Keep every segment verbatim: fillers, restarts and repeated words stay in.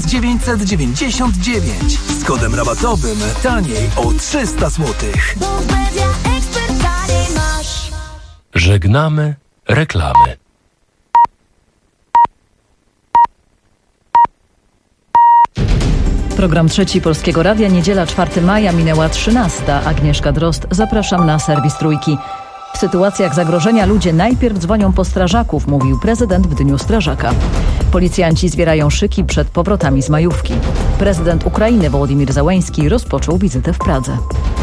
dziewięćset dziewięćdziesiąt dziewięć. Z kodem rabatowym taniej o trzysta złotych. Żegnamy reklamy. Program Trzeci Polskiego Radia, niedziela czwartego maja, minęła trzynasta. Agnieszka Drozd, zapraszam na serwis Trójki. W sytuacjach zagrożenia ludzie najpierw dzwonią po strażaków, mówił prezydent w Dniu Strażaka. Policjanci zbierają szyki przed powrotami z majówki. Prezydent Ukrainy Wołodymyr Zełenski rozpoczął wizytę w Pradze.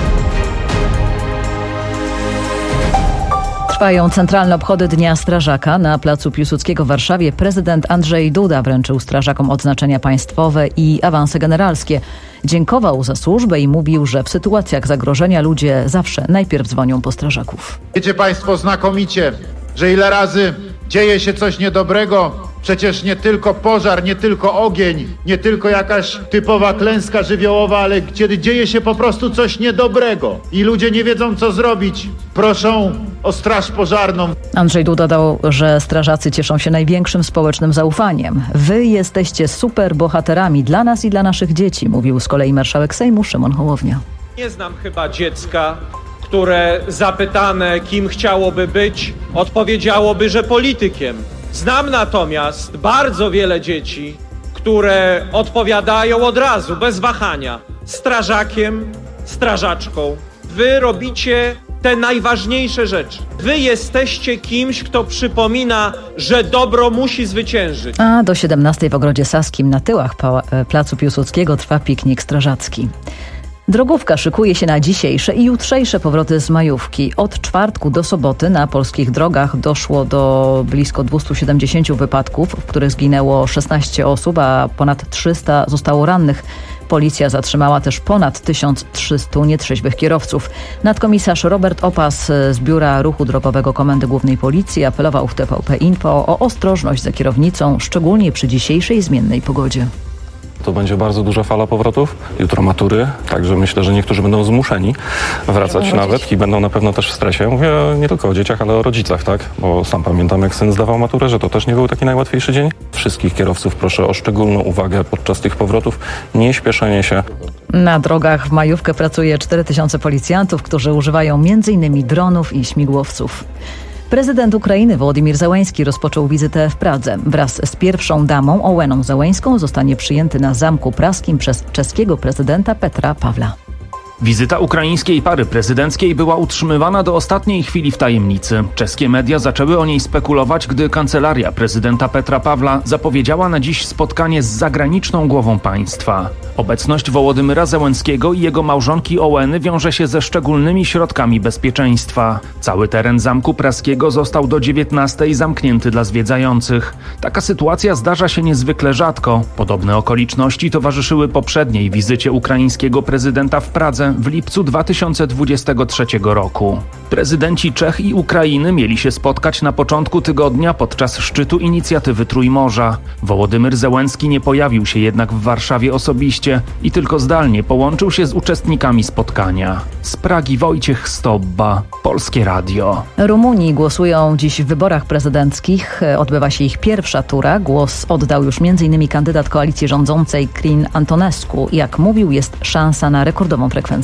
Trwają centralne obchody Dnia Strażaka. Na placu Piłsudskiego w Warszawie prezydent Andrzej Duda wręczył strażakom odznaczenia państwowe i awanse generalskie. Dziękował za służbę i mówił, że w sytuacjach zagrożenia ludzie zawsze najpierw dzwonią po strażaków. Wiecie państwo znakomicie, że ile razy dzieje się coś niedobrego, przecież nie tylko pożar, nie tylko ogień, nie tylko jakaś typowa klęska żywiołowa, ale kiedy dzieje się po prostu coś niedobrego i ludzie nie wiedzą, co zrobić, proszą o straż pożarną. Andrzej Duda dodał, że strażacy cieszą się największym społecznym zaufaniem. Wy jesteście super bohaterami dla nas i dla naszych dzieci, mówił z kolei marszałek Sejmu Szymon Hołownia. Nie znam chyba dziecka, które zapytane, kim chciałoby być, odpowiedziałoby, że politykiem. Znam natomiast bardzo wiele dzieci, które odpowiadają od razu, bez wahania, strażakiem, strażaczką. Wy robicie te najważniejsze rzeczy. Wy jesteście kimś, kto przypomina, że dobro musi zwyciężyć. A do siedemnastej w Ogrodzie Saskim na tyłach Placu Piłsudskiego trwa piknik strażacki. Drogówka szykuje się na dzisiejsze i jutrzejsze powroty z majówki. Od czwartku do soboty na polskich drogach doszło do blisko dwieście siedemdziesiąt wypadków, w których zginęło szesnaście osób, a ponad trzysta zostało rannych. Policja zatrzymała też ponad tysiąc trzysta nietrzeźwych kierowców. Nadkomisarz Robert Opas z Biura Ruchu Drogowego Komendy Głównej Policji apelował w T V P Info o ostrożność za kierownicą, szczególnie przy dzisiejszej zmiennej pogodzie. To będzie bardzo duża fala powrotów. Jutro matury, także myślę, że niektórzy będą zmuszeni wracać nawet i będą na pewno też w stresie. Mówię nie tylko o dzieciach, ale o rodzicach, tak? Bo sam pamiętam, jak syn zdawał maturę, że to też nie był taki najłatwiejszy dzień. Wszystkich kierowców proszę o szczególną uwagę podczas tych powrotów, nie śpieszenie się. Na drogach w majówkę pracuje cztery tysiące policjantów, którzy używają między innymi dronów i śmigłowców. Prezydent Ukrainy Wołodymyr Zełenski rozpoczął wizytę w Pradze. Wraz z pierwszą damą Ołeną Zełenską zostanie przyjęty na Zamku Praskim przez czeskiego prezydenta Petra Pawla. Wizyta ukraińskiej pary prezydenckiej była utrzymywana do ostatniej chwili w tajemnicy. Czeskie media zaczęły o niej spekulować, gdy kancelaria prezydenta Petra Pawla zapowiedziała na dziś spotkanie z zagraniczną głową państwa. Obecność Wołodymyra Zełenskiego i jego małżonki Ołeny wiąże się ze szczególnymi środkami bezpieczeństwa. Cały teren Zamku Praskiego został do dziewiętnastej zamknięty dla zwiedzających. Taka sytuacja zdarza się niezwykle rzadko. Podobne okoliczności towarzyszyły poprzedniej wizycie ukraińskiego prezydenta w Pradze w lipcu dwa tysiące dwudziestego trzeciego roku. Prezydenci Czech i Ukrainy mieli się spotkać na początku tygodnia podczas szczytu inicjatywy Trójmorza. Wołodymyr Zełenski nie pojawił się jednak w Warszawie osobiście i tylko zdalnie połączył się z uczestnikami spotkania. Z Pragi Wojciech Stobba, Polskie Radio. Rumuni głosują dziś w wyborach prezydenckich. Odbywa się ich pierwsza tura. Głos oddał już między innymi kandydat koalicji rządzącej Crin Antonescu. Jak mówił, jest szansa na rekordową frekwencję.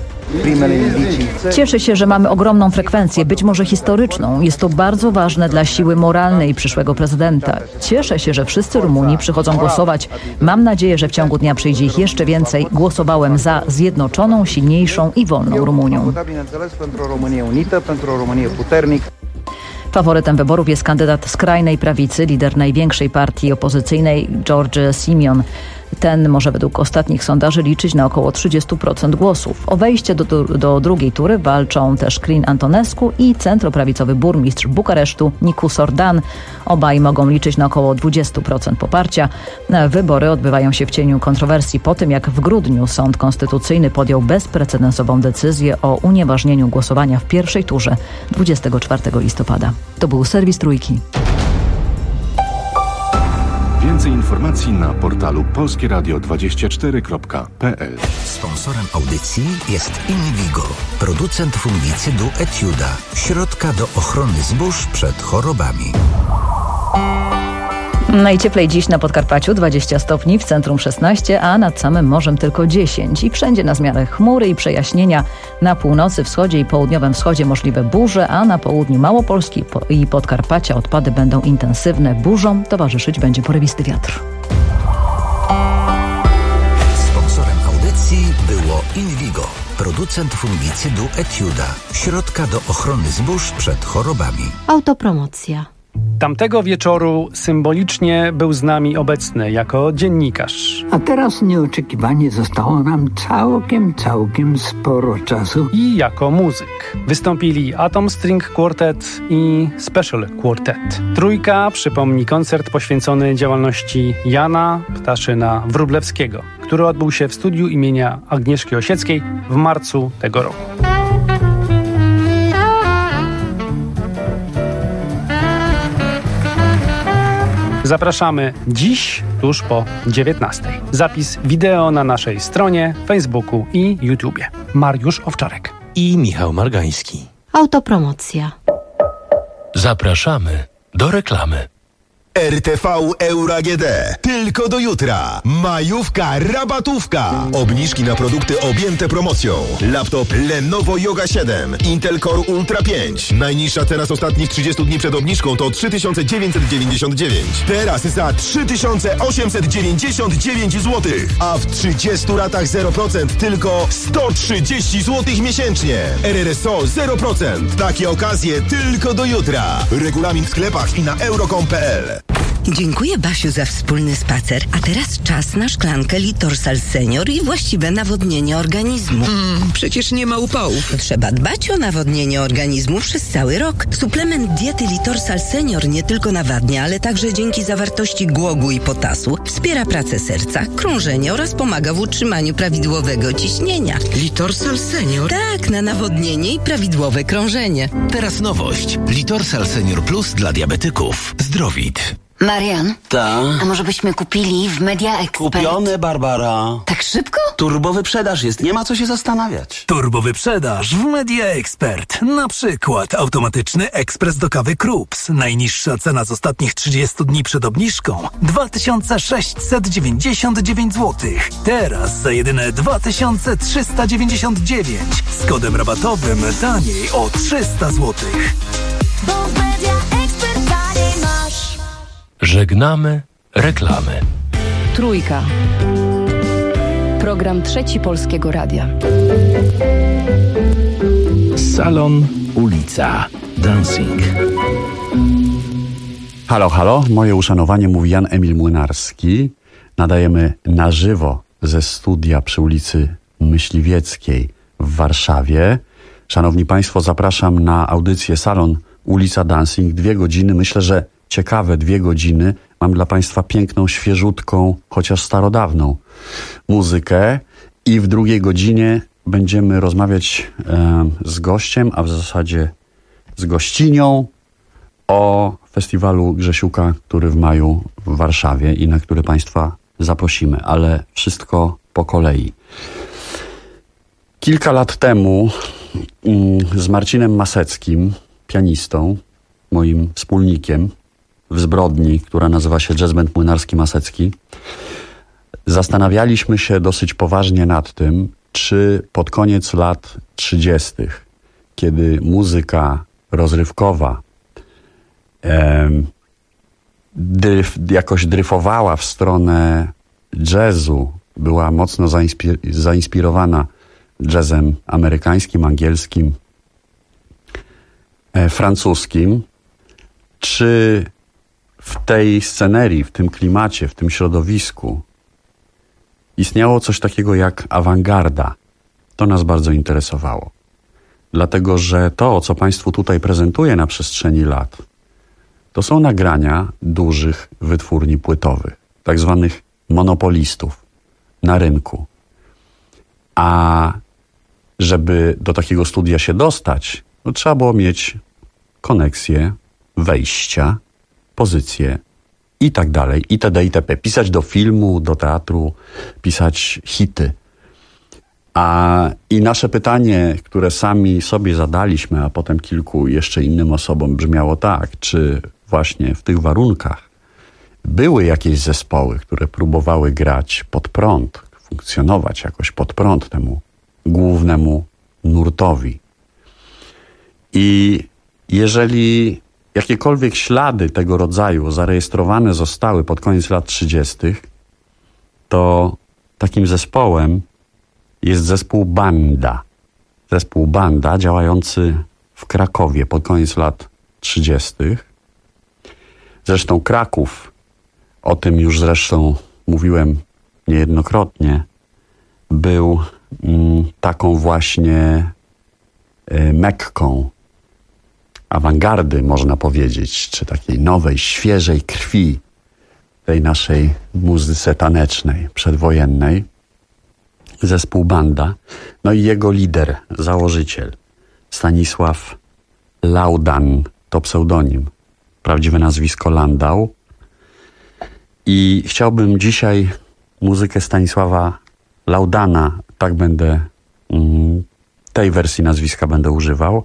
Cieszę się, że mamy ogromną frekwencję, być może historyczną. Jest to bardzo ważne dla siły moralnej przyszłego prezydenta. Cieszę się, że wszyscy Rumuni przychodzą głosować. Mam nadzieję, że w ciągu dnia przyjdzie ich jeszcze więcej. Głosowałem za zjednoczoną, silniejszą i wolną Rumunią. Faworytem wyborów jest kandydat skrajnej prawicy, lider największej partii opozycyjnej George Simeon. Ten może według ostatnich sondaży liczyć na około trzydzieści procent głosów. O wejście do, do drugiej tury walczą też Crin Antonescu i centroprawicowy burmistrz Bukaresztu Nicu Sordan. Obaj mogą liczyć na około dwadzieścia procent poparcia. Wybory odbywają się w cieniu kontrowersji po tym, jak w grudniu Sąd Konstytucyjny podjął bezprecedensową decyzję o unieważnieniu głosowania w pierwszej turze dwudziestego czwartego listopada. To był serwis Trójki. Więcej informacji na portalu polskieradio dwadzieścia cztery kropka p l. Sponsorem audycji jest Invigo, producent fungicydu Etiuda, środka do ochrony zbóż przed chorobami. Najcieplej dziś na Podkarpaciu dwadzieścia stopni, w centrum szesnaście, a nad samym morzem tylko dziesięć. I wszędzie na zmianę chmury i przejaśnienia. Na północy, wschodzie i południowym wschodzie możliwe burze, a na południu Małopolski i Podkarpacia odpady będą intensywne. Burzom towarzyszyć będzie porywisty wiatr. Sponsorem audycji było Invigo, producent fungicydu Etiuda, środka do ochrony zbóż przed chorobami. Autopromocja. Tamtego wieczoru symbolicznie był z nami obecny jako dziennikarz. A teraz nieoczekiwanie zostało nam całkiem, całkiem sporo czasu. I jako muzyk. Wystąpili Atom String Quartet i Special Quartet. Trójka przypomni koncert poświęcony działalności Jana Ptaszyna Wróblewskiego, który odbył się w studiu imienia Agnieszki Osieckiej w marcu tego roku. Zapraszamy dziś, tuż po dziewiętnastej. Zapis wideo na naszej stronie, Facebooku i YouTubie. Mariusz Owczarek i Michał Margański. Autopromocja. Zapraszamy do reklamy. R T V Euro A G D. Tylko do jutra. Majówka, rabatówka. Obniżki na produkty objęte promocją. Laptop Lenovo Yoga siedem, Intel Core Ultra pięć. Najniższa teraz ostatnich trzydziestu dni przed obniżką to trzy tysiące dziewięćset dziewięćdziesiąt dziewięć. Teraz za trzy tysiące osiemset dziewięćdziesiąt dziewięć złotych. A w trzydziestu ratach zero procent tylko sto trzydzieści złotych miesięcznie. R R S O zero procent. Takie okazje tylko do jutra. Regulamin w sklepach i na euro kropka com kropka p l. Dziękuję, Basiu, za wspólny spacer. A teraz czas na szklankę Litorsal Senior i właściwe nawodnienie organizmu. Mm, przecież nie ma upałów. Trzeba dbać o nawodnienie organizmu przez cały rok. Suplement diety Litorsal Senior nie tylko nawadnia, ale także dzięki zawartości głogu i potasu wspiera pracę serca, krążenie oraz pomaga w utrzymaniu prawidłowego ciśnienia. Litorsal Senior? Tak, na nawodnienie i prawidłowe krążenie. Teraz nowość. Litorsal Senior Plus dla diabetyków. Zdrowit. Marian? Ta? A może byśmy kupili w Media Expert? Kupione, Barbara. Tak szybko? Turbowyprzedaż jest, nie ma co się zastanawiać. Turbowyprzedaż w Media Expert. Na przykład automatyczny ekspres do kawy Krups. Najniższa cena z ostatnich trzydziestu dni przed obniżką dwa tysiące sześćset dziewięćdziesiąt dziewięć złotych. Teraz za jedyne dwa tysiące trzysta dziewięćdziesiąt dziewięć. Z kodem rabatowym taniej o trzysta złotych. Bo w Media Expert taniej masz. Żegnamy reklamy. Trójka. Program Trzeci Polskiego Radia. Salon, ulica, dancing. Halo, halo, moje uszanowanie, mówi Jan Emil Młynarski. Nadajemy na żywo ze studia przy ulicy Myśliwieckiej w Warszawie. Szanowni Państwo, zapraszam na audycję Salon, ulica, dancing. Dwie godziny, myślę, że ciekawe dwie godziny. Mam dla Państwa piękną, świeżutką, chociaż starodawną muzykę i w drugiej godzinie będziemy rozmawiać e, z gościem, a w zasadzie z gościnią o festiwalu Grzesiuka, który w maju w Warszawie i na który Państwa zaprosimy, ale wszystko po kolei. Kilka lat temu mm, z Marcinem Maseckim, pianistą, moim wspólnikiem w Zbrodni, która nazywa się Jazz Band Młynarski Masecki, zastanawialiśmy się dosyć poważnie nad tym, czy pod koniec lat trzydziestych, kiedy muzyka rozrywkowa e, dryf, jakoś dryfowała w stronę jazzu, była mocno zainspir- zainspirowana jazzem amerykańskim, angielskim, e, francuskim, czy w tej scenerii, w tym klimacie, w tym środowisku istniało coś takiego jak awangarda. To nas bardzo interesowało. Dlatego, że to, co Państwu tutaj prezentuję na przestrzeni lat, to są nagrania dużych wytwórni płytowych, tak zwanych monopolistów na rynku. A żeby do takiego studia się dostać, to trzeba było mieć koneksję, wejścia, pozycje i tak dalej, itd., itp. Pisać do filmu, do teatru, pisać hity. A i nasze pytanie, które sami sobie zadaliśmy, a potem kilku jeszcze innym osobom, brzmiało tak, czy właśnie w tych warunkach były jakieś zespoły, które próbowały grać pod prąd, funkcjonować jakoś pod prąd temu głównemu nurtowi. I jeżeli jakiekolwiek ślady tego rodzaju zarejestrowane zostały pod koniec lat trzydziestych, to takim zespołem jest zespół Banda. Zespół Banda działający w Krakowie pod koniec lat trzydziestych. Zresztą Kraków, o tym już zresztą mówiłem niejednokrotnie, był mm, taką właśnie y, Mekką awangardy, można powiedzieć, czy takiej nowej, świeżej krwi tej naszej muzyce tanecznej, przedwojennej. Zespół Banda, no i jego lider, założyciel Stanisław Laudan, to pseudonim, prawdziwe nazwisko Landau. I chciałbym dzisiaj muzykę Stanisława Laudana, tak będę, tej wersji nazwiska będę używał,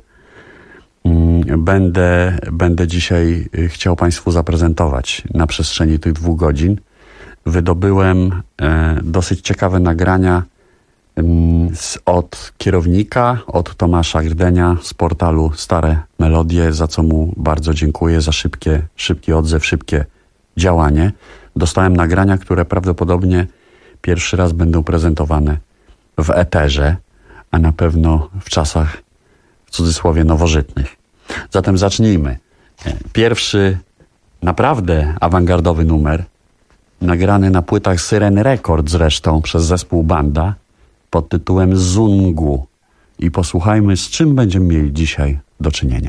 będę, będę dzisiaj chciał Państwu zaprezentować na przestrzeni tych dwóch godzin. Wydobyłem e, dosyć ciekawe nagrania z, od kierownika, od Tomasza Grdenia z portalu Stare Melodie, za co mu bardzo dziękuję, za szybkie, szybki odzew, szybkie działanie. Dostałem nagrania, które prawdopodobnie pierwszy raz będą prezentowane w eterze, a na pewno w czasach, w cudzysłowie, nowożytnych. Zatem zacznijmy. Pierwszy naprawdę awangardowy numer, nagrany na płytach Syren Record zresztą przez zespół Banda, pod tytułem Zungu. I posłuchajmy, z czym będziemy mieli dzisiaj do czynienia.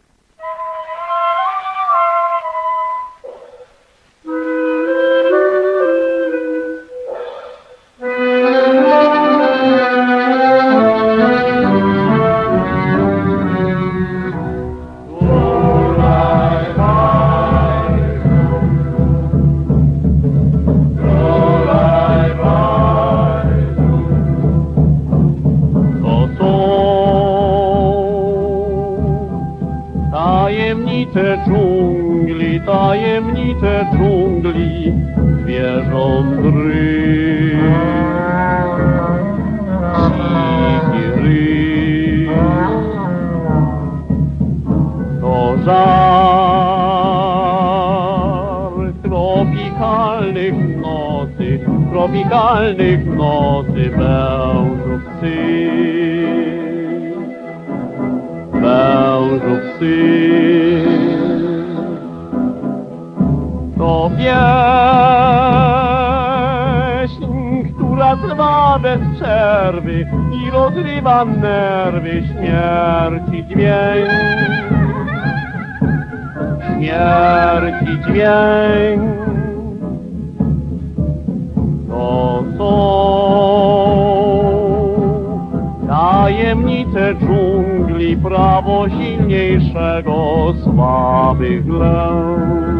Tajemnice dżungli, tajemnice dżungli, zwierządry. Dziki ryj, to żar tropikalnych nocy, tropikalnych nocy wężów syn. Wężów syn. To pieśń, która trwa bez przerwy i rozrywa nerwy, śmierci dźwięk. Śmierci dźwięk. To są tajemnice dżungli, prawo silniejszego, słabych lęk.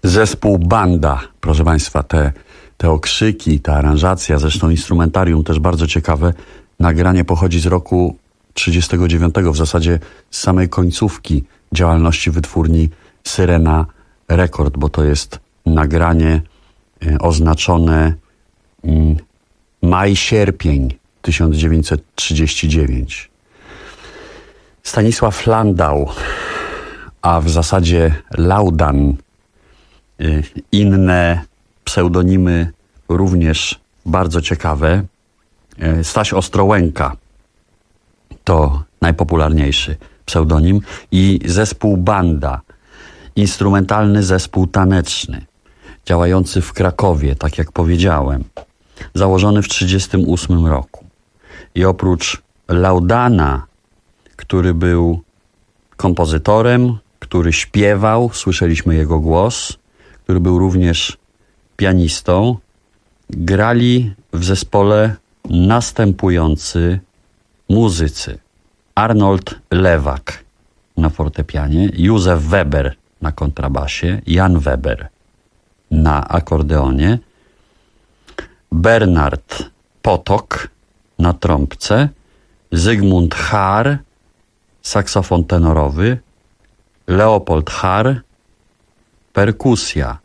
Zespół Banda, proszę Państwa, te, te okrzyki, ta aranżacja, zresztą instrumentarium też bardzo ciekawe. Nagranie pochodzi z roku trzydziestego dziewiątego, w zasadzie z samej końcówki działalności wytwórni Syrena Rekord, bo to jest nagranie y, oznaczone y, maj-sierpień tysiąc dziewięćset trzydziesty dziewiąty. Stanisław Landau, a w zasadzie Laudan, y, inne pseudonimy również bardzo ciekawe. Y, Staś Ostrołęka to najpopularniejszy pseudonim i zespół Banda, instrumentalny zespół taneczny, działający w Krakowie, tak jak powiedziałem, założony w tysiąc dziewięćset trzydziestym ósmym roku. I oprócz Laudana, który był kompozytorem, który śpiewał, słyszeliśmy jego głos, który był również pianistą, grali w zespole następujący muzycy: Arnold Lewak na fortepianie, Józef Weber na kontrabasie, Jan Weber na akordeonie, Bernard Potok na trąbce, Zygmunt Haar, saksofon tenorowy, Leopold Haar, perkusja.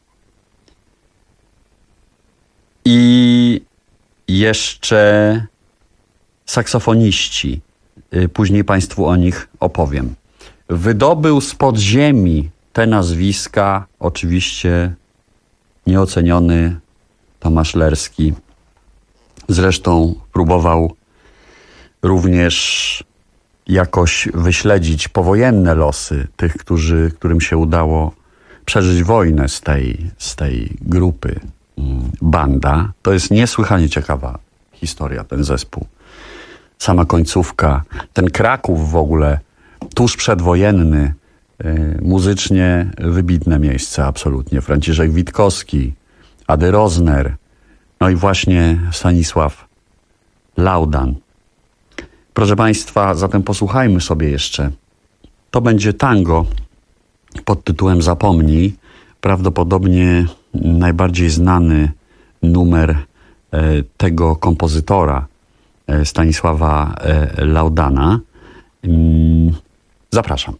I jeszcze saksofoniści. Później Państwu o nich opowiem. Wydobył spod ziemi te nazwiska oczywiście nieoceniony Tomasz Lerski. Zresztą próbował również jakoś wyśledzić powojenne losy tych, którzy, którym się udało przeżyć wojnę z tej, z tej grupy Banda. To jest niesłychanie ciekawa historia, ten zespół. Sama końcówka, ten Kraków w ogóle, tuż przedwojenny, yy, muzycznie wybitne miejsce absolutnie. Franciszek Witkowski, Ady Rozner, no i właśnie Stanisław Laudan. Proszę Państwa, zatem posłuchajmy sobie jeszcze. To będzie tango pod tytułem Zapomnij. Prawdopodobnie najbardziej znany numer e, tego kompozytora, e, Stanisława e, Laudana. Mm, zapraszam.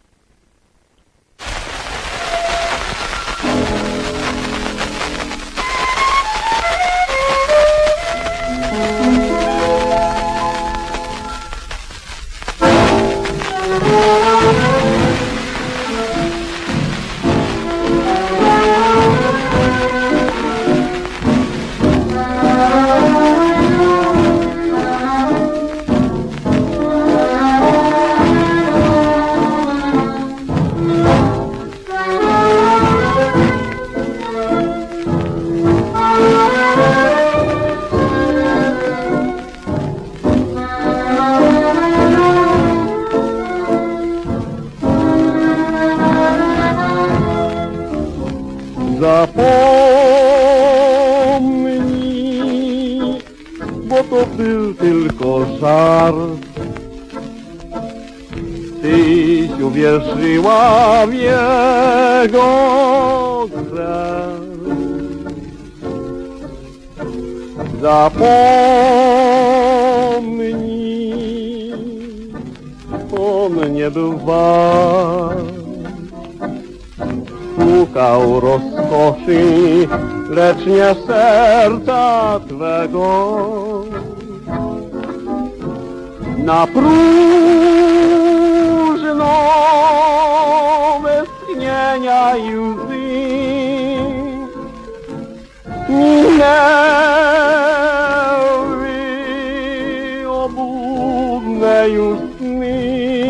Zapomnij, bo to był tylko żart. Tyś uwierzyła w jego grę. Zapomnij, on nie był wart. Szukał rozkoszy, lecz nie serca twego. Na próżno westchnienia i łzy minęły obłudne już sny.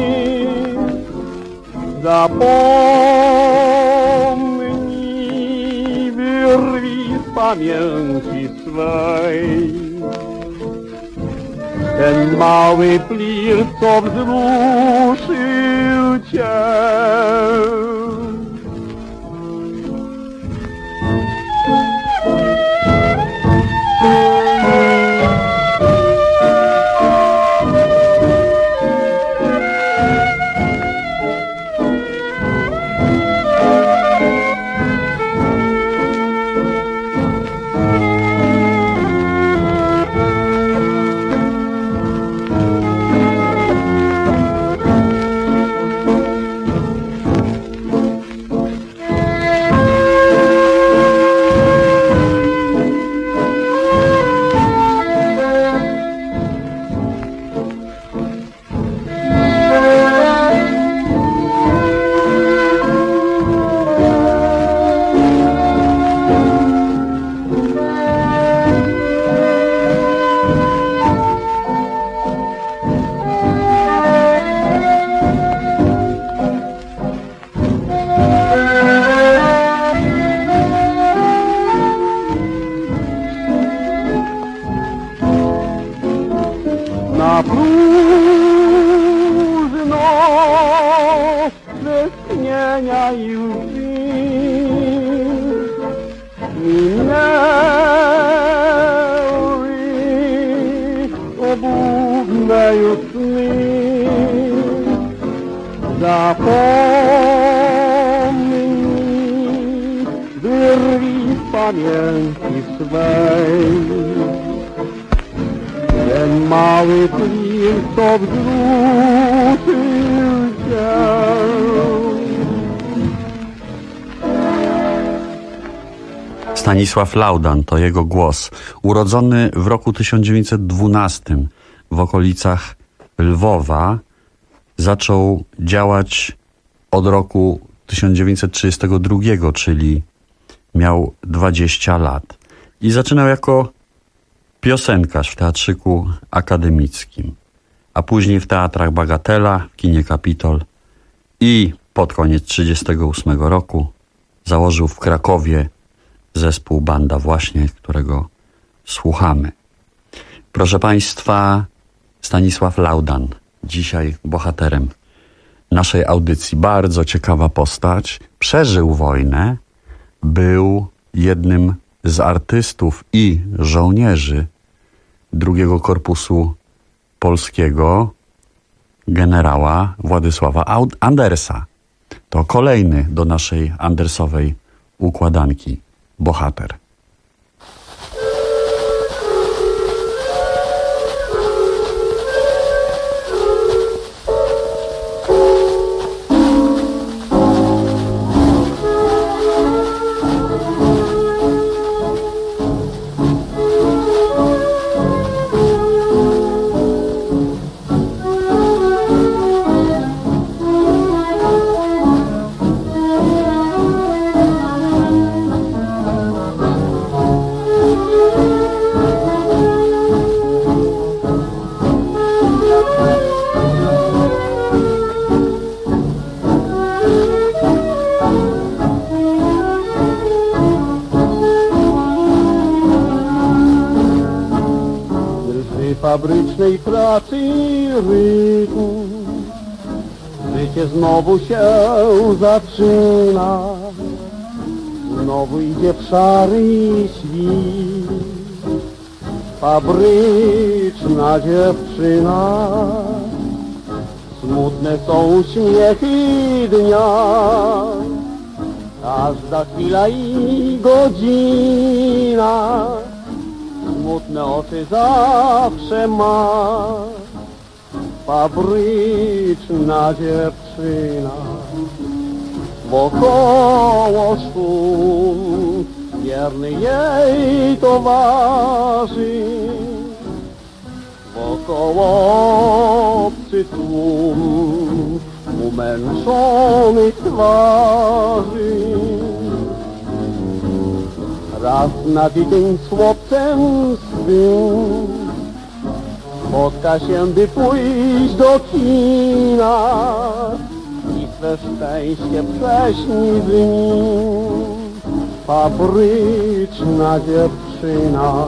Zapomnij, wyrwij z pamięci swej ten mały plir, co wzruszył cię. wspomnienia już minęły, obłudne już sny. Zapomnij, wyrwij z pamięci swej ten mały plir, co wzruszył cię. Stanisław Laudan to jego głos. Urodzony w roku tysiąc dziewięćset dwunastym w okolicach Lwowa, zaczął działać od roku tysiąc dziewięćset trzydziestego drugiego, czyli miał dwadzieścia lat. I zaczynał jako piosenkarz w teatrzyku akademickim, a później w teatrach Bagatela, w kinie Kapitol i pod koniec trzydziestego ósmego roku założył w Krakowie zespół Banda właśnie, którego słuchamy. Proszę Państwa, Stanisław Laudan, dzisiaj bohaterem naszej audycji. Bardzo ciekawa postać. Przeżył wojnę, był jednym z artystów i żołnierzy drugiego Korpusu Polskiego generała Władysława Andersa. To kolejny do naszej andersowej układanki bohater. Fabrycznej pracy rytm, życie znowu się zaczyna, znowu idzie w szary świt. Fabryczna dziewczyna, smutne są uśmiechy dnia, każda chwila i godzina smutne oczy zawsze ma. Fabryczna dziewczyna, wokoło szum, wierny jej towarzy, wokoło obcy tłum umęczonych twarzy. Raz na tydzień z chłopcem swym spotka się, by pójść do kina i swe szczęście prześni z nim. Fabryczna dziewczyna.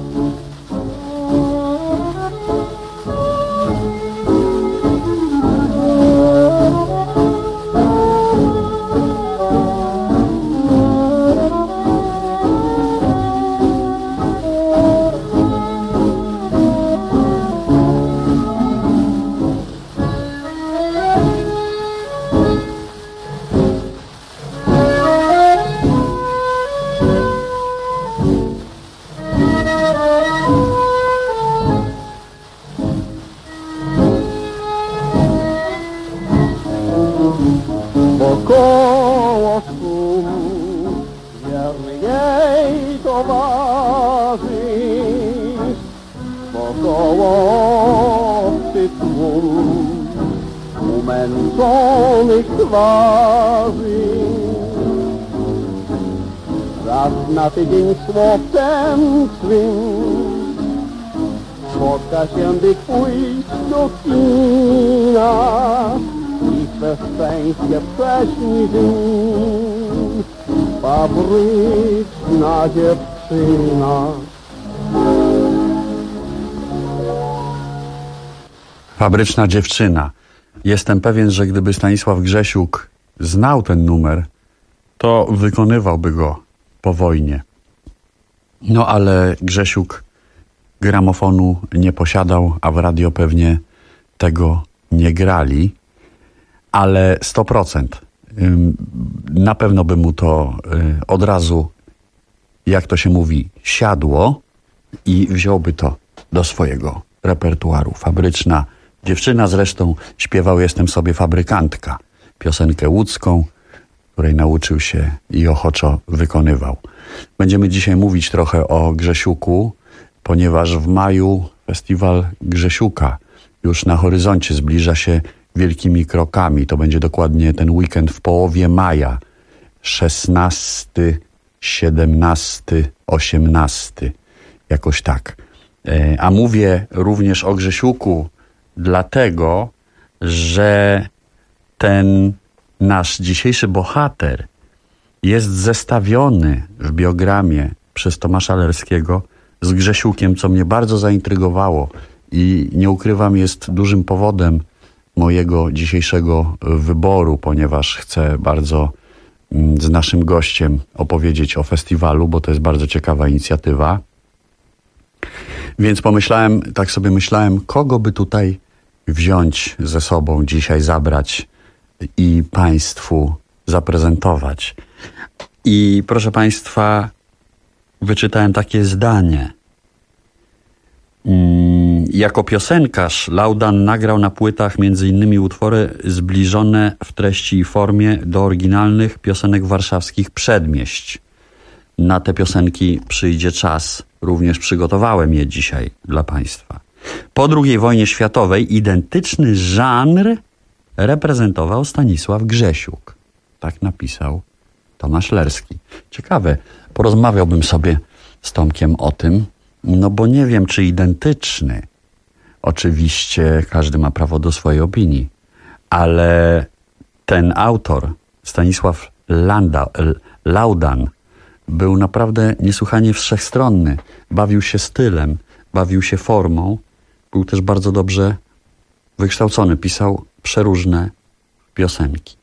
Wokoło szum, wierny jej towarzysz, wokoło obcy tłum umęczonych twarzy. Raz na tydzień z chłopcem swym spotka się, by pójść do kina i swe szczęście prześni z nim. Fabryczna dziewczyna. Fabryczna dziewczyna. Jestem pewien, że gdyby Stanisław Grzesiuk znał ten numer, to wykonywałby go po wojnie. No ale Grzesiuk gramofonu nie posiadał, a w radio pewnie tego nie grali, ale sto procent na pewno by mu to od razu, jak to się mówi, siadło i wziąłby to do swojego repertuaru. Fabryczna dziewczyna zresztą śpiewał Jestem sobie fabrykantka, piosenkę łódzką, której nauczył się i ochoczo wykonywał. Będziemy dzisiaj mówić trochę o Grzesiuku, ponieważ w maju festiwal Grzesiuka już na horyzoncie zbliża się wielkimi krokami. To będzie dokładnie ten weekend w połowie maja. szesnasty, siedemnasty, osiemnasty. Jakoś tak. A mówię również o Grzesiuku dlatego, że ten nasz dzisiejszy bohater jest zestawiony w biogramie przez Tomasza Lerskiego z Grzesiukiem, co mnie bardzo zaintrygowało i nie ukrywam, jest dużym powodem mojego dzisiejszego wyboru, ponieważ chcę bardzo z naszym gościem opowiedzieć o festiwalu, bo to jest bardzo ciekawa inicjatywa. Więc pomyślałem, tak sobie myślałem, kogo by tutaj wziąć ze sobą dzisiaj, zabrać i Państwu zaprezentować. I proszę Państwa, wyczytałem takie zdanie. Jako piosenkarz Laudan nagrał na płytach między innymi utwory zbliżone w treści i formie do oryginalnych piosenek warszawskich przedmieść. Na te piosenki przyjdzie czas. Również przygotowałem je dzisiaj dla Państwa. Po drugiej wojnie światowej identyczny żanr reprezentował Stanisław Grzesiuk. Tak napisał Tomasz Lerski. Ciekawe, porozmawiałbym sobie z Tomkiem o tym, no bo nie wiem, czy identyczny. Oczywiście każdy ma prawo do swojej opinii, ale ten autor, Stanisław Landa, Laudan, był naprawdę niesłychanie wszechstronny. Bawił się stylem, bawił się formą. Był też bardzo dobrze wykształcony. Pisał przeróżne piosenki.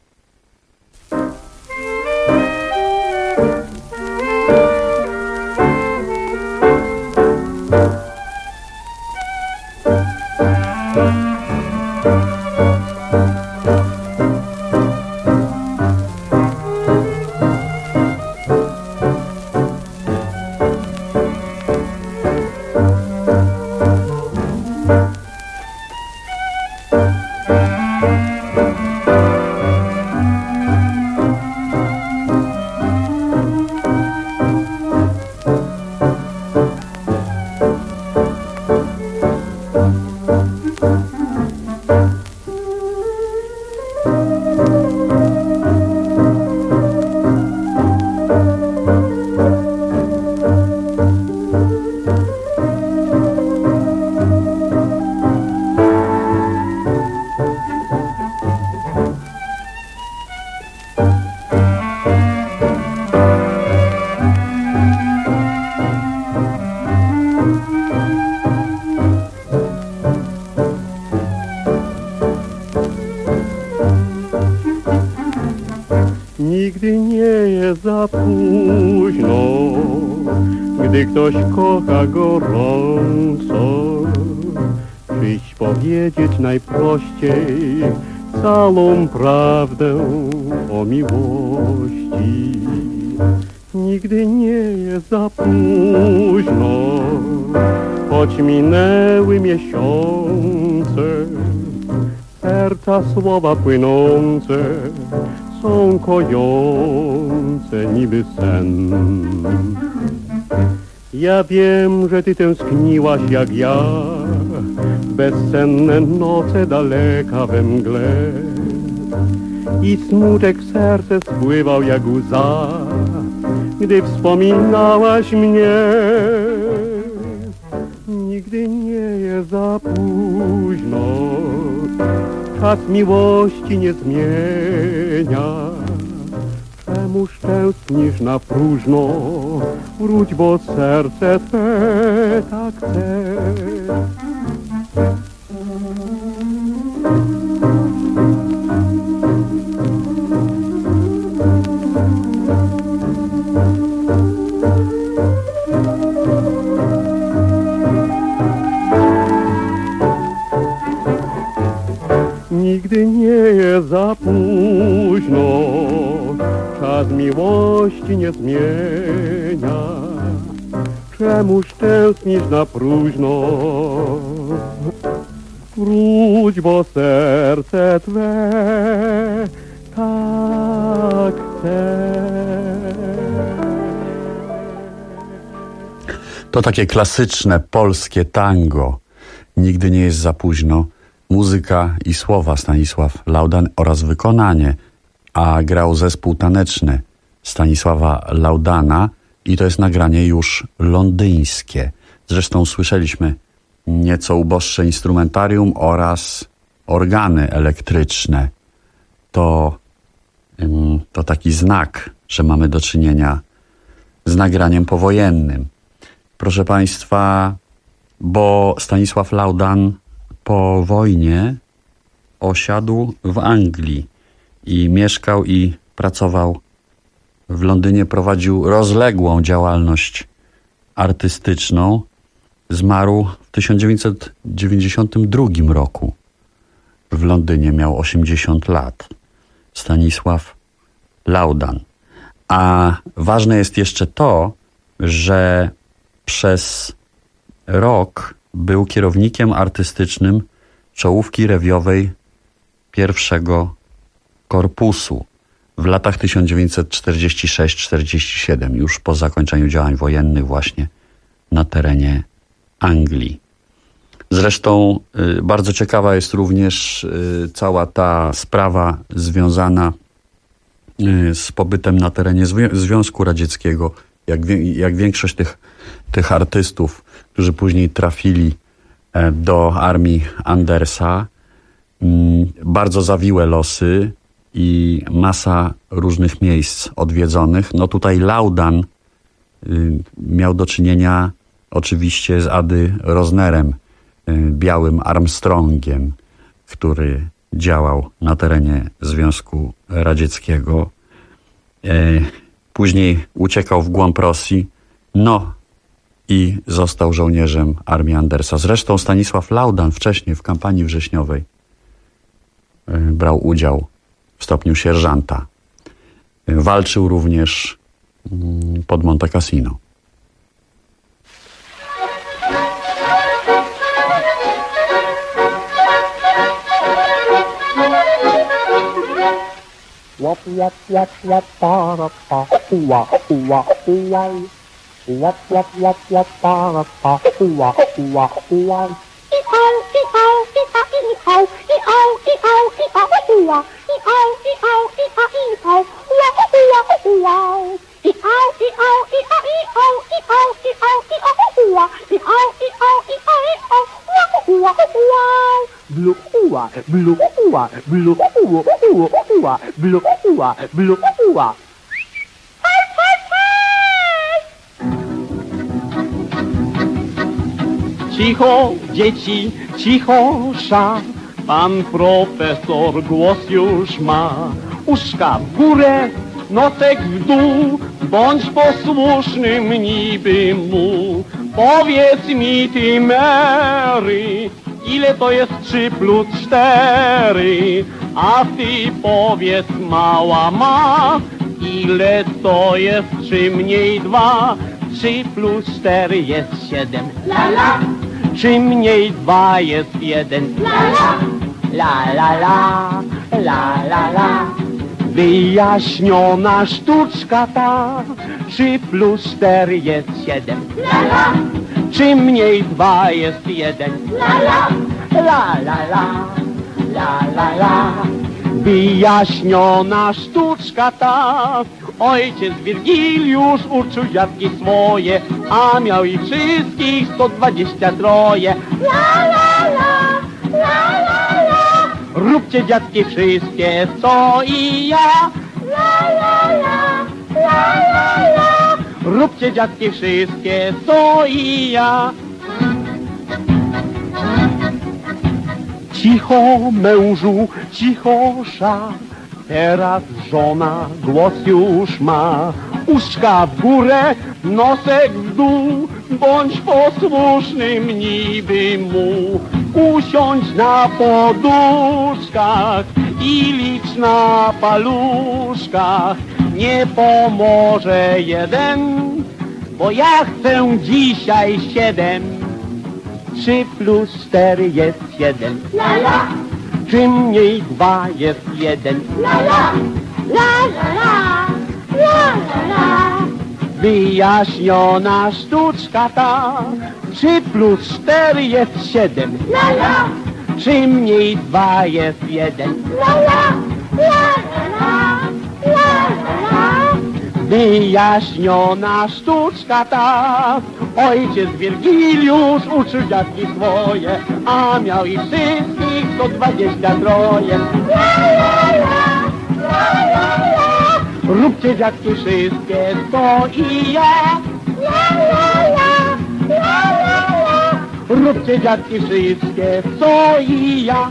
Nigdy nie jest za późno, gdy ktoś kocha gorąco. Przyjść powiedzieć najprościej całą prawdę o miłości. Nigdy nie jest za późno, choć minęły miesiące. Serca słowa płynące są kojące niby sen. Ja wiem, że ty tęskniłaś jak ja, bezsenne noce daleka we mgle. I smutek w serce spływał jak łza, gdy wspominałaś mnie. Nigdy nie jest za późno, czas miłości nie zmienia. Czemuż tęsknisz na próżno? Wróć, bo serce twe tak chce. miłości nie zmienia. Czemuż tęsknisz na próżno? Wróć, bo serce Twe tak chce. To takie klasyczne polskie tango. Nigdy nie jest za późno. Muzyka i słowa Stanisław Laudan oraz wykonanie, a grał zespół taneczny Stanisława Laudana i to jest nagranie już londyńskie. Zresztą słyszeliśmy nieco uboższe instrumentarium oraz organy elektryczne. To, to taki znak, że mamy do czynienia z nagraniem powojennym. Proszę Państwa, bo Stanisław Laudan po wojnie osiadł w Anglii i mieszkał i pracował w Londynie, prowadził rozległą działalność artystyczną. Zmarł w tysiąc dziewięćset dziewięćdziesiątym drugim roku. W Londynie miał osiemdziesiąt lat. Stanisław Laudan. A ważne jest jeszcze to, że przez rok był kierownikiem artystycznym czołówki rewiowej pierwszego korpusu w latach tysiąc dziewięćset czterdziesty szósty czterdziesty siedem, już po zakończeniu działań wojennych właśnie na terenie Anglii. Zresztą y, bardzo ciekawa jest również y, cała ta sprawa związana y, z pobytem na terenie Zwią- Związku Radzieckiego. Jak, wie- jak większość tych, tych artystów, którzy później trafili e, do armii Andersa, y, bardzo zawiłe losy i masa różnych miejsc odwiedzonych. No tutaj Laudan y, miał do czynienia oczywiście z Ady Rosnerem, y, białym Armstrongiem, który działał na terenie Związku Radzieckiego. Y, później uciekał w głąb Rosji, no i został żołnierzem armii Andersa. Zresztą Stanisław Laudan wcześniej w kampanii wrześniowej y, brał udział w stopniu sierżanta. Y, walczył również y, pod Monte Cassino. Wap wap wap wap para pa ua ua ua. Wap wap wap wap para pa ua ua ua. I au i au i a i au i au i au i a ua. I au i au i a i au ua ua ua. I au i au i a i au i au i au i a ua. I au i au i a i au ua ua ua. Blu ua, blu ua, blu ua, ua ua, blu ua, blu ua. Hej, hej, hej! Cicho, dzieci, cicho, sza. Pan profesor głos już ma. Uszka w górę, nosek w dół. Bądź posłusznym niby mu. Powiedz mi ty, Mary, ile to jest trzy plus cztery? A ty powiedz, mała ma, ile to jest trzy mniej dwa? Trzy plus cztery jest siedem. La la. Trzy mniej dwa jest jeden. La la. La la la. La la la. Wyjaśniona sztuczka ta. Trzy plus cztery jest siedem. La la. Trzy mniej dwa jest jeden. La la. La la la. La la la. Wyjaśniona sztuczka ta. Ojciec Wirgiliusz uczył dziadki swoje, a miał ich wszystkich sto dwadzieścia troje. La la la. La la la. Róbcie dziadki wszystkie, co i ja. La la la. La la la. Róbcie dziadki wszystkie, co i ja. Cicho, mężu, cicho, sza. Teraz żona głos już ma. Uszka w górę, nosek w dół. Bądź posłusznym niby mu. Usiądź na poduszkach i licz na paluszkach. nie pomoże jeden, bo ja chcę dzisiaj siedem. Trzy plus cztery jest siedem. La la. Czy mniej dwa jest jeden. La la. La la la. La la la. Wyjaśniona sztuczka ta. Trzy plus cztery jest siedem. La la. Czy mniej dwa jest jeden. La la. La la la. La la la. Wyjaśniona sztuczka ta. Ojciec Wirgiliusz uczył dziadki swoje, a miał ich wszystkich sto dwadzieścia troje. La, la, la, la, la, la. Róbcie dziadki wszystkie, to i ja. La, la, la, la, la, la. Róbcie dziadki wszystkie, co i ja.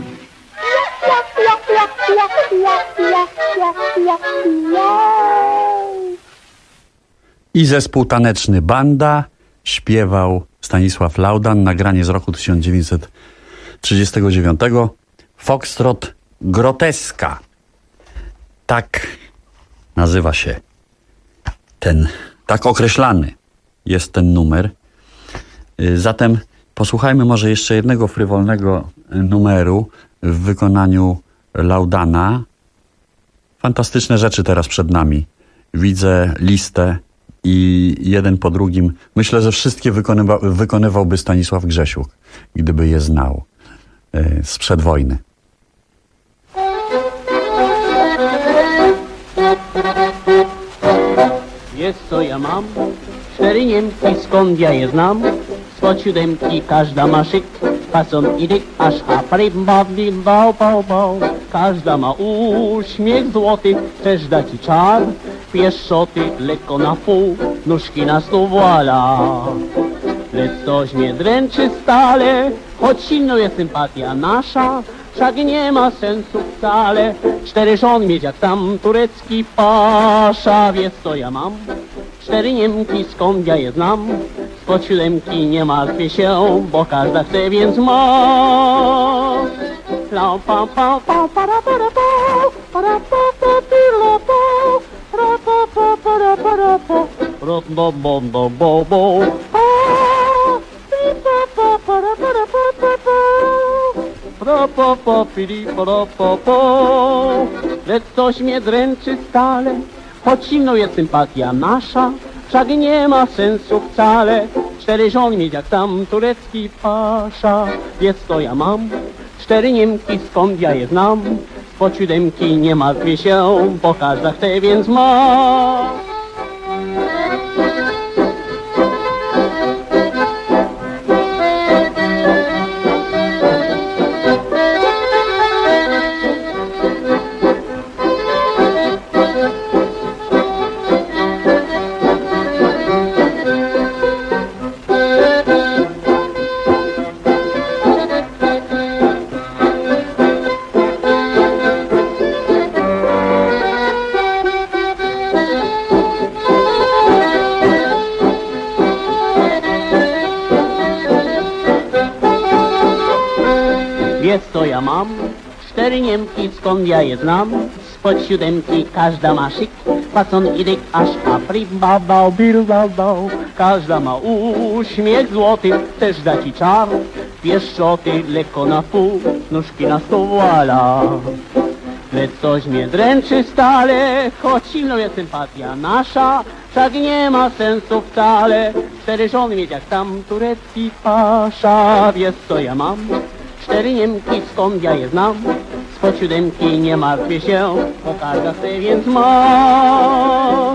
I zespół taneczny Banda śpiewał Stanisław Laudan, nagranie z roku tysiąc dziewięćset trzydziestego dziewiątego. Foxtrot Groteska. Tak nazywa się ten, tak określany jest ten numer. Zatem posłuchajmy może jeszcze jednego frywolnego numeru w wykonaniu Laudana. Fantastyczne rzeczy teraz przed nami. Widzę listę i jeden po drugim. Myślę, że wszystkie wykonywa, wykonywałby Stanisław Grzesiuk, gdyby je znał yy, sprzed wojny. Wiesz co ja mam? Cztery Niemki, skąd ja je znam? Spod siódemki każda ma szyk. Fason i dyk, aż ha, parym, bawlim, bał, bał, bał. Każda ma uśmiech złoty, też da ci czar. Pieszoty, lekko na pół, nóżki na stół, voila. Lecz coś mnie dręczy stale, choć silno jest sympatia nasza. Wszak nie ma sensu wcale cztery żon mieć jak tam turecki pasza. Wiesz co ja mam? Cztery Niemki, skąd ja je znam? Spod siódemki nie martwię się, bo każda chce, więc ma. La pa pa pa para para pa para pa pa pila pa para pa pa para para pa rot bo bo bo bo bo pa pa para para pa pa pa para pa pa pili para pa pa. Lecz coś mnie dręczy stale, choć silną jest sympatia nasza. Wszak nie ma sensu wcale cztery żon mieć jak tam turecki pasza. Wiesz co ja mam? Cztery Niemki, skąd ja je znam? Spod siódemki nie martwię się, bo każda chce, więc ma. Wiesz co ja mam? Cztery Niemki, skąd ja je znam? Spod siódemki każda ma szyk. Fason i dyk, aż apri, bał, bał, bil, bał, bał. Każda ma uśmiech złoty, też da ci czar. Pieszczoty, lekko na pół, nóżki na stół, voila. Lecz coś mnie dręczy stale, choć silną jest sympatia nasza. Wszak nie ma sensu wcale cztery żony mieć jak tam turecki pasza. Wiesz co ja mam? Cztery Niemki, skąd ja je znam? Spod siódemki nie martwię się, bo każda chce, więc ma.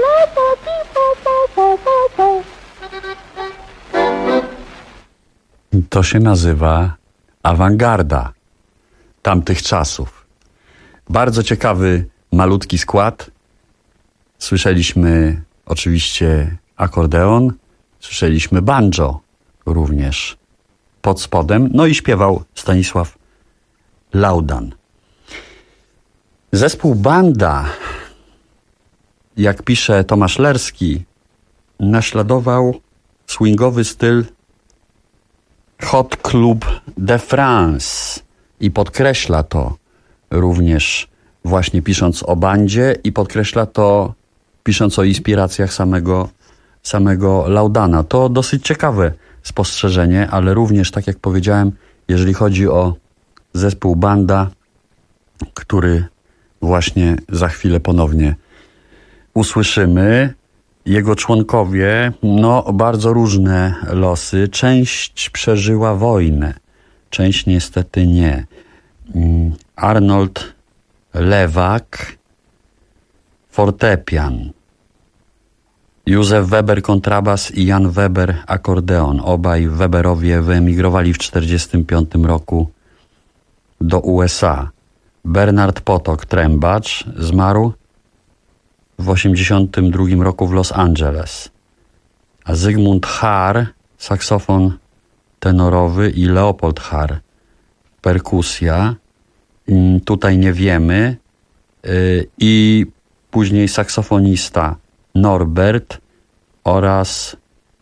To się nazywa awangarda tamtych czasów. Bardzo ciekawy, malutki skład. Słyszeliśmy oczywiście akordeon, słyszeliśmy banjo również pod spodem, no i śpiewał Stanisław Laudan. Zespół Banda, jak pisze Tomasz Lerski, naśladował swingowy styl Hot Club de France i podkreśla to również właśnie pisząc o bandzie i podkreśla to pisząc o inspiracjach samego, samego Laudana. To dosyć ciekawe spostrzeżenie, ale również, tak jak powiedziałem, jeżeli chodzi o zespół Banda, który właśnie za chwilę ponownie usłyszymy. Jego członkowie, no, bardzo różne losy. Część przeżyła wojnę, część niestety nie. Arnold Lewak, fortepian. Józef Weber, kontrabas i Jan Weber, akordeon. Obaj Weberowie wyemigrowali w tysiąc dziewięćset czterdziestym piątym roku do U S A. Bernard Potok, trębacz, zmarł w osiemdziesiątym drugim roku w Los Angeles. A Zygmunt Haar, saksofon tenorowy, i Leopold Haar, perkusja. Tutaj nie wiemy. I później saksofonista Norbert oraz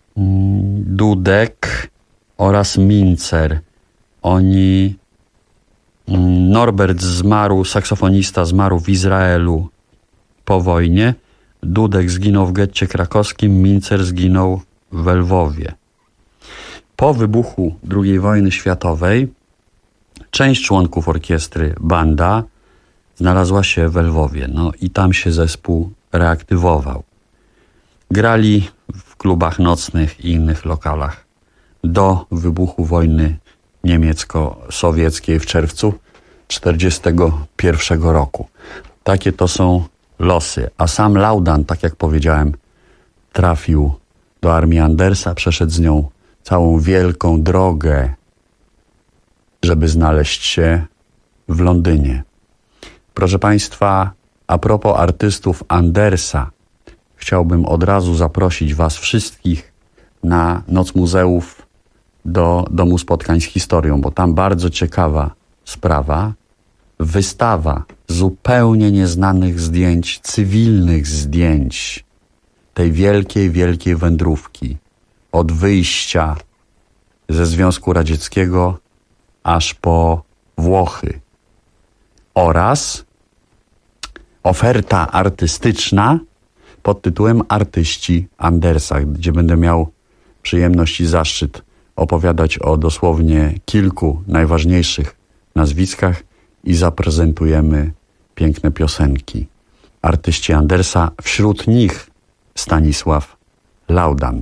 Dudek oraz Mincer. Oni... Norbert zmarł, saksofonista zmarł w Izraelu po wojnie. Dudek zginął w getcie krakowskim, Mincer zginął w Lwowie. Po wybuchu drugiej wojny światowej część członków orkiestry Banda znalazła się w Lwowie. No i tam się zespół reaktywował. Grali w klubach nocnych i innych lokalach do wybuchu wojny niemiecko-sowieckiej w czerwcu tysiąc dziewięćset czterdziestego pierwszego roku. Takie to są losy. A sam Laudan, tak jak powiedziałem, trafił do armii Andersa, przeszedł z nią całą wielką drogę, żeby znaleźć się w Londynie. Proszę Państwa, a propos artystów Andersa, chciałbym od razu zaprosić Was wszystkich na Noc Muzeów do Domu Spotkań z Historią, bo tam bardzo ciekawa sprawa. Wystawa zupełnie nieznanych zdjęć, cywilnych zdjęć tej wielkiej, wielkiej wędrówki. Od wyjścia ze Związku Radzieckiego aż po Włochy. Oraz oferta artystyczna pod tytułem Artyści Andersa, gdzie będę miał przyjemność i zaszczyt opowiadać o dosłownie kilku najważniejszych nazwiskach i zaprezentujemy piękne piosenki. Artyści Andersa, wśród nich Stanisław Laudan.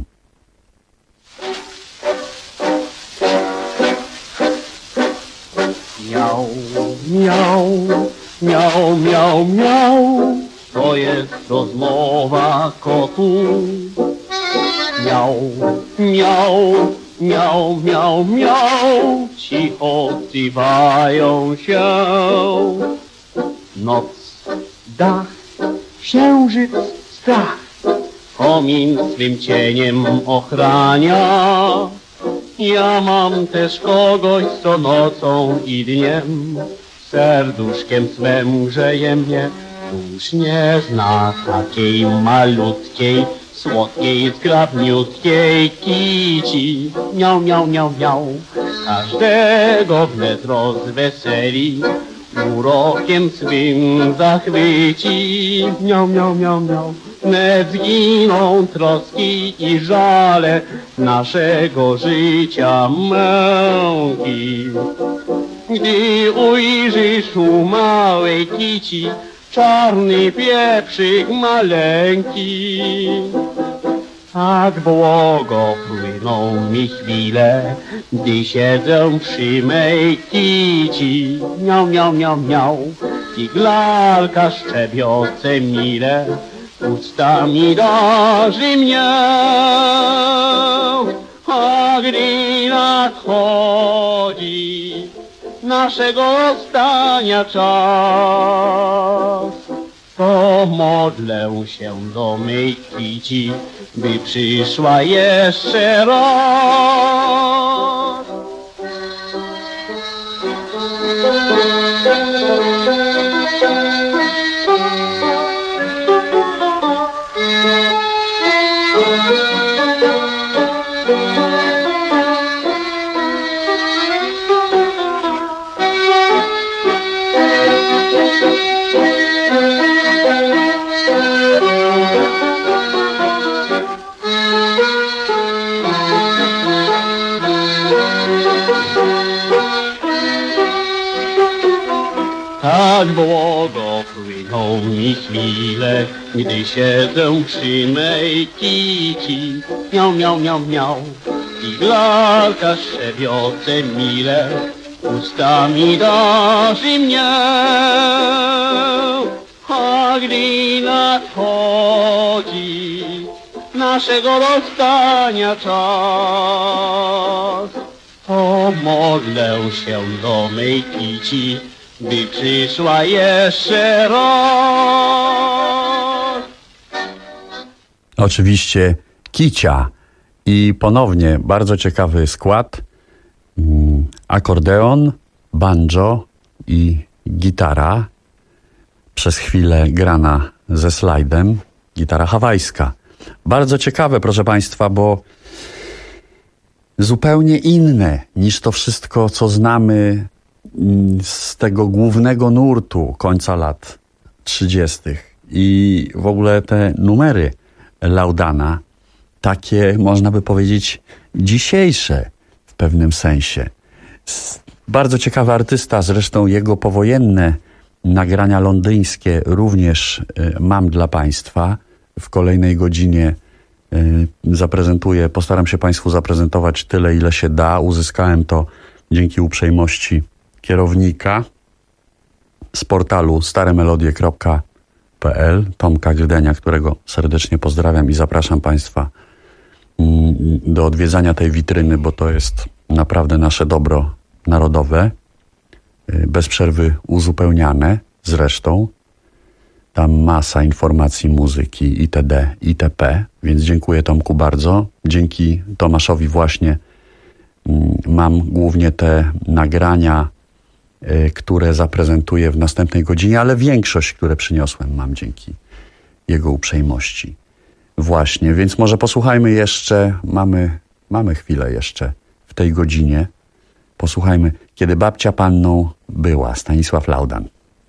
Miał, miał, miał, miał, miał, to jest rozmowa kotu. Miał, miał, miał, miał, miał, cicho odzywają się. Noc, dach, księżyc, strach, komin swym cieniem ochrania. Ja mam też kogoś, co nocą i dniem serduszkiem swem grzeje mnie. Już nie zna takiej malutkiej, słodkiej, zgrabniutkiej kici. Miał, miał, miał, miał, każdego wnet rozweseli, urokiem swym zachwyci. Miał, miał, miał, miał, wnet zginą troski i żale naszego życia męki. Gdy ujrzysz u małej kici czarny pieprzyk maleńki, tak błogo płyną mi chwile, gdy siedzę przy mej kici. Miał, miał, miał, miał, figlarka szczebioce mile, ustami darzy mnie. A gdy nadchodzi naszego rozstania czas, to modlę się do mej kici, by przyszła jeszcze raz. Tak błogo płyną mi chwile, gdy siedzę przy mej kici. Miał, miał, miał, miał, iglarka szczebioce mile, ustami darzy mnie. A gdy nadchodzi naszego rozstania czas, to modlę się do mej kici, by przyszła jeszcze raz. Oczywiście Kicia i ponownie bardzo ciekawy skład. Mm, akordeon, banjo i gitara. Przez chwilę grana ze slajdem. Gitara hawajska. Bardzo ciekawe, proszę Państwa, bo zupełnie inne niż to wszystko, co znamy z tego głównego nurtu końca lat trzydziestych. I w ogóle te numery Laudana, takie można by powiedzieć dzisiejsze w pewnym sensie. Bardzo ciekawy artysta, zresztą jego powojenne nagrania londyńskie również mam dla Państwa. W kolejnej godzinie zaprezentuję, postaram się Państwu zaprezentować tyle, ile się da. Uzyskałem to dzięki uprzejmości kierownika z portalu staremelodie kropka p l, Tomka Grdenia, którego serdecznie pozdrawiam i zapraszam Państwa do odwiedzania tej witryny, bo to jest naprawdę nasze dobro narodowe, bez przerwy uzupełniane zresztą. Tam masa informacji, muzyki itd., itp., więc dziękuję Tomku bardzo. Dzięki Tomaszowi właśnie mam głównie te nagrania, które zaprezentuję w następnej godzinie, ale większość, które przyniosłem, mam dzięki jego uprzejmości. Właśnie, więc może posłuchajmy jeszcze, mamy, mamy chwilę jeszcze w tej godzinie. Posłuchajmy, Kiedy babcia panną była, Stanisław Laudan.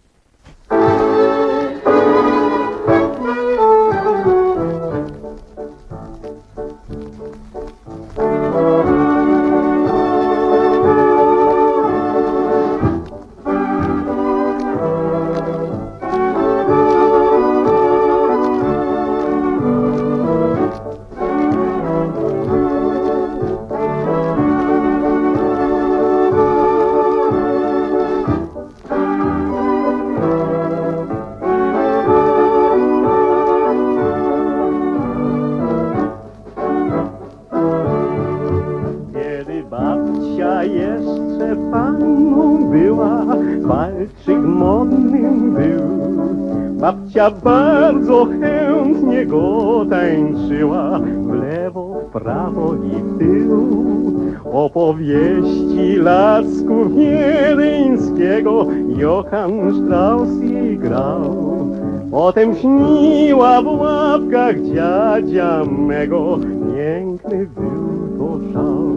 Babcia bardzo chętnie go tańczyła w lewo, w prawo i w tył. Opowieści lasku wiedeńskiego Johann Strauss jej grał. Potem śniła w łapkach dziadzia mego, piękny był to szał.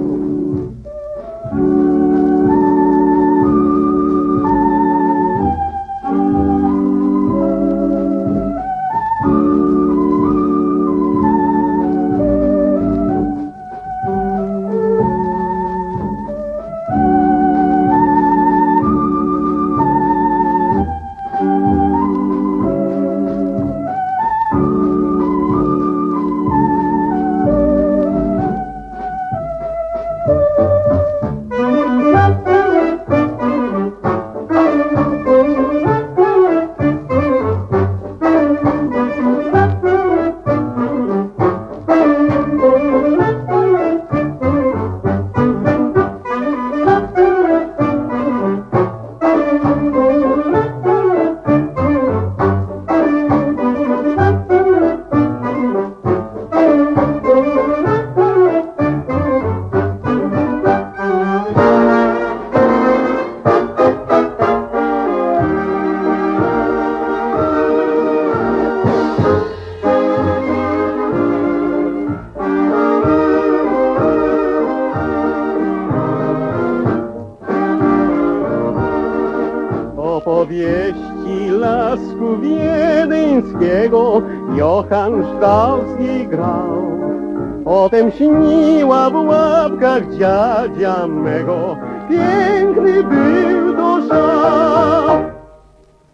Opowieści lasku wiedeńskiego Johann Strauss jej grał. Potem śniła w łapkach dziadzia mego, piękny był to szał. Kiedy babcia jeszcze panną była, walczyk modnym był. Babcia bardzo chętnie go tańczyła w lewo, w prawo i w tył. Opowieści lasku wiedeńskiego Johann Strauss jej grał. Potem śniła w łapkach dziadzia mego, piękny był to szał.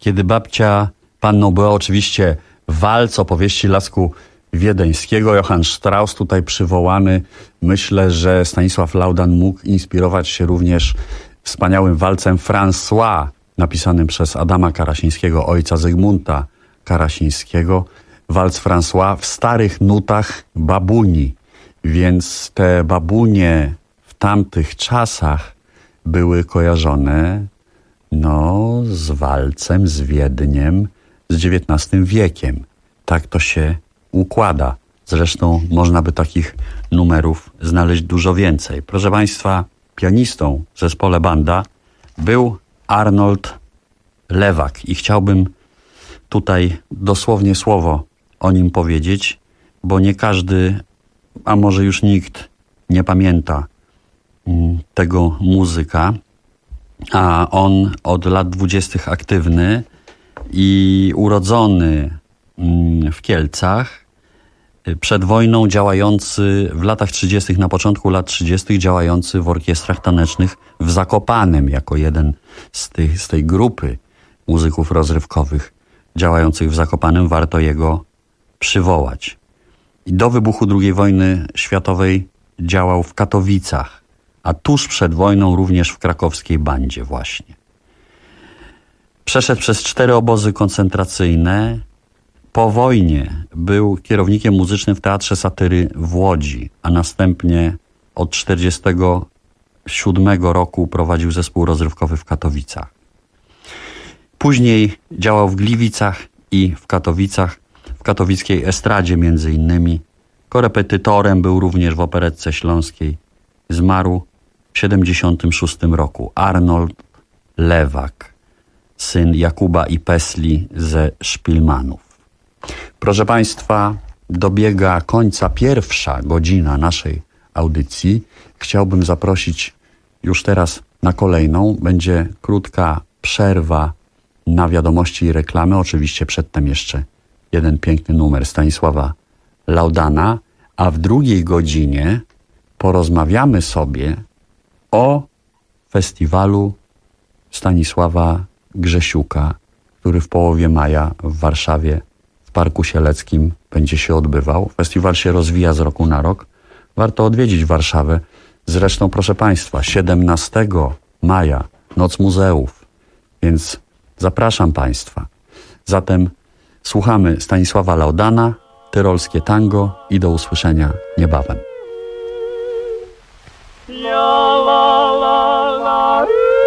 kiedy babcia panną była, oczywiście walc opowieści Lasku Wiedeńskiego, Johann Strauss tutaj przywołany. Myślę, że Stanisław Laudan mógł inspirować się również wspaniałym walcem François, napisanym przez Adama Karasińskiego, ojca Zygmunta Karasińskiego. Walc François w starych nutach babuni, więc te babunie w tamtych czasach były kojarzone no, z walcem, z Wiedniem, z dziewiętnastym wiekiem. Tak to się układa. Zresztą można by takich numerów znaleźć dużo więcej. Proszę Państwa, pianistą w zespole Banda był Arnold Lewak i chciałbym tutaj dosłownie słowo o nim powiedzieć, bo nie każdy, a może już nikt nie pamięta tego muzyka, a on od lat dwudziestych aktywny i urodzony w Kielcach, przed wojną działający w latach trzydziestych, na początku lat trzydziestych działający w orkiestrach tanecznych w Zakopanem jako jeden z, tych, z tej grupy muzyków rozrywkowych działających w Zakopanem. Warto jego przywołać. I do wybuchu drugiej wojny światowej działał w Katowicach, a tuż przed wojną również w krakowskiej Bandzie właśnie. Przeszedł przez cztery obozy koncentracyjne. Po wojnie był kierownikiem muzycznym w Teatrze Satyry w Łodzi, a następnie od czterdziestego siódmego roku prowadził zespół rozrywkowy w Katowicach. Później działał w Gliwicach i w Katowicach, w katowickiej estradzie między innymi. Korepetytorem był również w Operetce Śląskiej. Zmarł w siedemdziesiątym szóstym roku. Arnold Lewak, syn Jakuba i Pesli ze Szpilmanów. Proszę Państwa, dobiega końca pierwsza godzina naszej audycji. Chciałbym zaprosić już teraz na kolejną. Będzie krótka przerwa na wiadomości i reklamy. Oczywiście przedtem jeszcze jeden piękny numer Stanisława Laudana, a w drugiej godzinie porozmawiamy sobie o festiwalu Stanisława Grzesiuka, który w połowie maja w Warszawie w Parku Sieleckim będzie się odbywał. Festiwal się rozwija z roku na rok. Warto odwiedzić Warszawę. Zresztą, proszę Państwa, siedemnastego maja Noc Muzeów, więc zapraszam Państwa. Zatem słuchamy Stanisława Laudana, Tyrolskie Tango i do usłyszenia niebawem. La, la, la, la.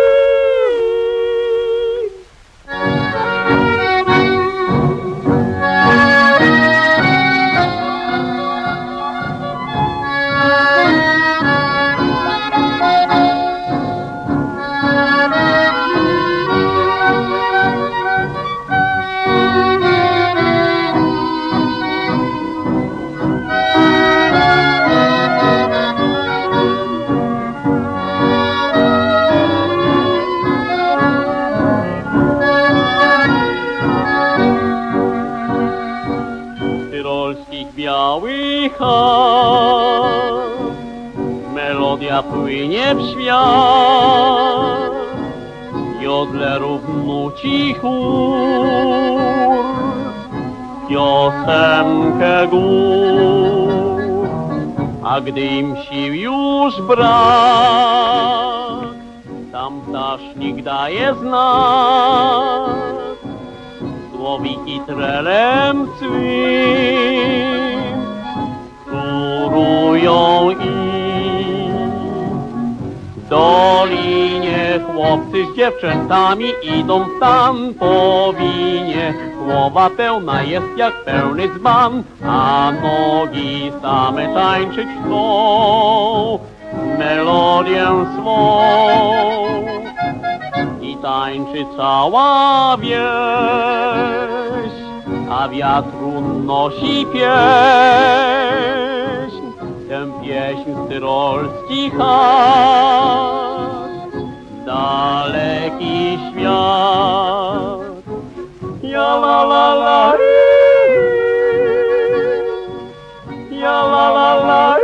Białych chat, melodia płynie w świat, jodlerów nuci chór, piosenkę gór, a gdy im sił już brak, tam ptasznik daje znak, słowiki trelem swym górują im. W dolinie chłopcy z dziewczętami idą tam po winie. Głowa pełna jest jak pełny dzban, a nogi same tańczyć chcą melodię swą. I tańczy cała wieś, a wiatru nosi pieśń, tę pieśń z tyrolskich chat, daleki świat. Ja la la la, ja la la la,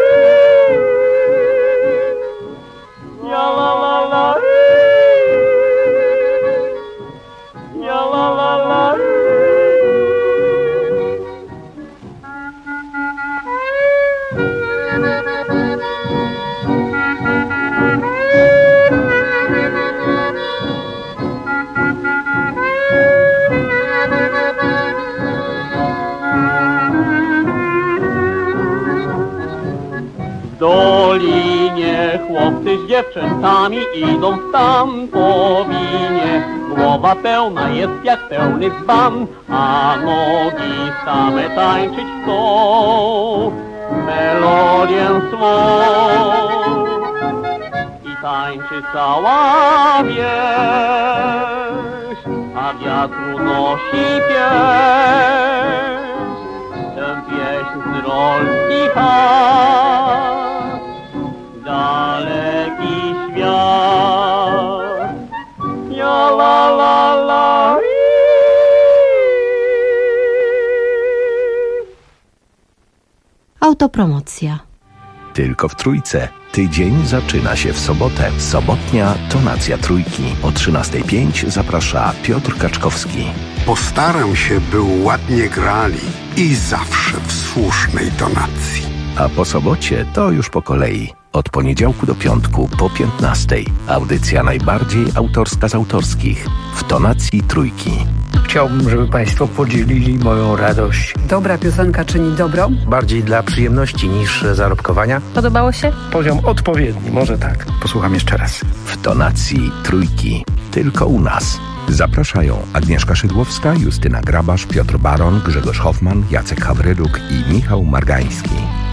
ja la la la, ja la la. dolinie chłopcy z dziewczętami idą w tampowinie. Głowa pełna jest jak pełny dzban, a nogi same tańczyć chcą melodię swą. I tańczy cała wieś, a wiatr unosi pieśń, tę pieśń z rolskich chat, daleki świat. Ja la la la. Autopromocja. Tylko w Trójce. Tydzień zaczyna się w sobotę. Sobotnia tonacja Trójki. O trzynastej pięć zaprasza Piotr Kaczkowski. Postaram się, by ładnie grali i zawsze w słusznej tonacji. A po sobocie to już po kolei. Od poniedziałku do piątku po piętnastej. Audycja najbardziej autorska z autorskich. W tonacji Trójki. Chciałbym, żeby Państwo podzielili moją radość. Dobra piosenka czyni dobro? Bardziej dla przyjemności niż zarobkowania. Podobało się? Poziom odpowiedni, może tak. Posłucham jeszcze raz. W tonacji Trójki. Tylko u nas. Zapraszają Agnieszka Szydłowska, Justyna Grabasz, Piotr Baron, Grzegorz Hoffman, Jacek Hawryluk i Michał Margański.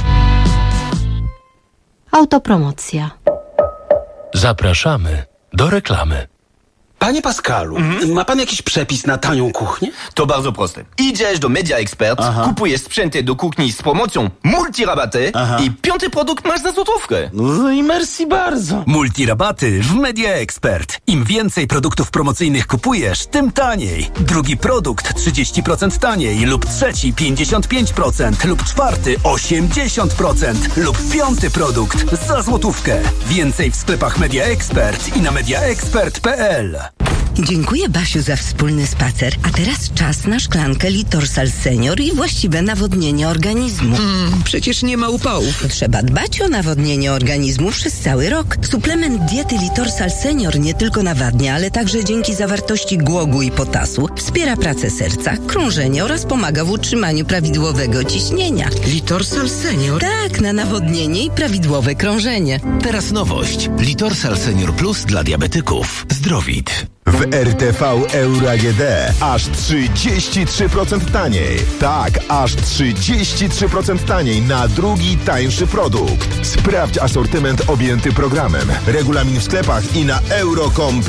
Autopromocja. Zapraszamy do reklamy. Panie Pascalu, mhm. ma pan jakiś przepis na tanią kuchnię? To bardzo proste. Idziesz do Media Expert, Aha. kupujesz sprzęty do kuchni z promocją multirabaty Aha. i piąty produkt masz za złotówkę. No i merci bardzo. Multirabaty w Media Expert. Im więcej produktów promocyjnych kupujesz, tym taniej. Drugi produkt trzydzieści procent taniej lub trzeci pięćdziesiąt pięć procent lub czwarty osiemdziesiąt procent lub piąty produkt za złotówkę. Więcej w sklepach Media Expert i na mediaexpert kropka p l. Dziękuję, Basiu, za wspólny spacer. A teraz czas na szklankę Litorsal Senior i właściwe nawodnienie organizmu. Mm, przecież nie ma upałów. Trzeba dbać o nawodnienie organizmu przez cały rok. Suplement diety Litorsal Senior nie tylko nawadnia, ale także dzięki zawartości głogu i potasu wspiera pracę serca, krążenie oraz pomaga w utrzymaniu prawidłowego ciśnienia. Litorsal Senior? Tak, na nawodnienie i prawidłowe krążenie. Teraz nowość. Litorsal Senior Plus dla diabetyków. Zdrowit. W R T V Euro A G D aż trzydzieści trzy procent taniej. Tak, aż trzydzieści trzy procent taniej na drugi tańszy produkt. Sprawdź asortyment objęty programem. Regulamin w sklepach i na euro kropka com.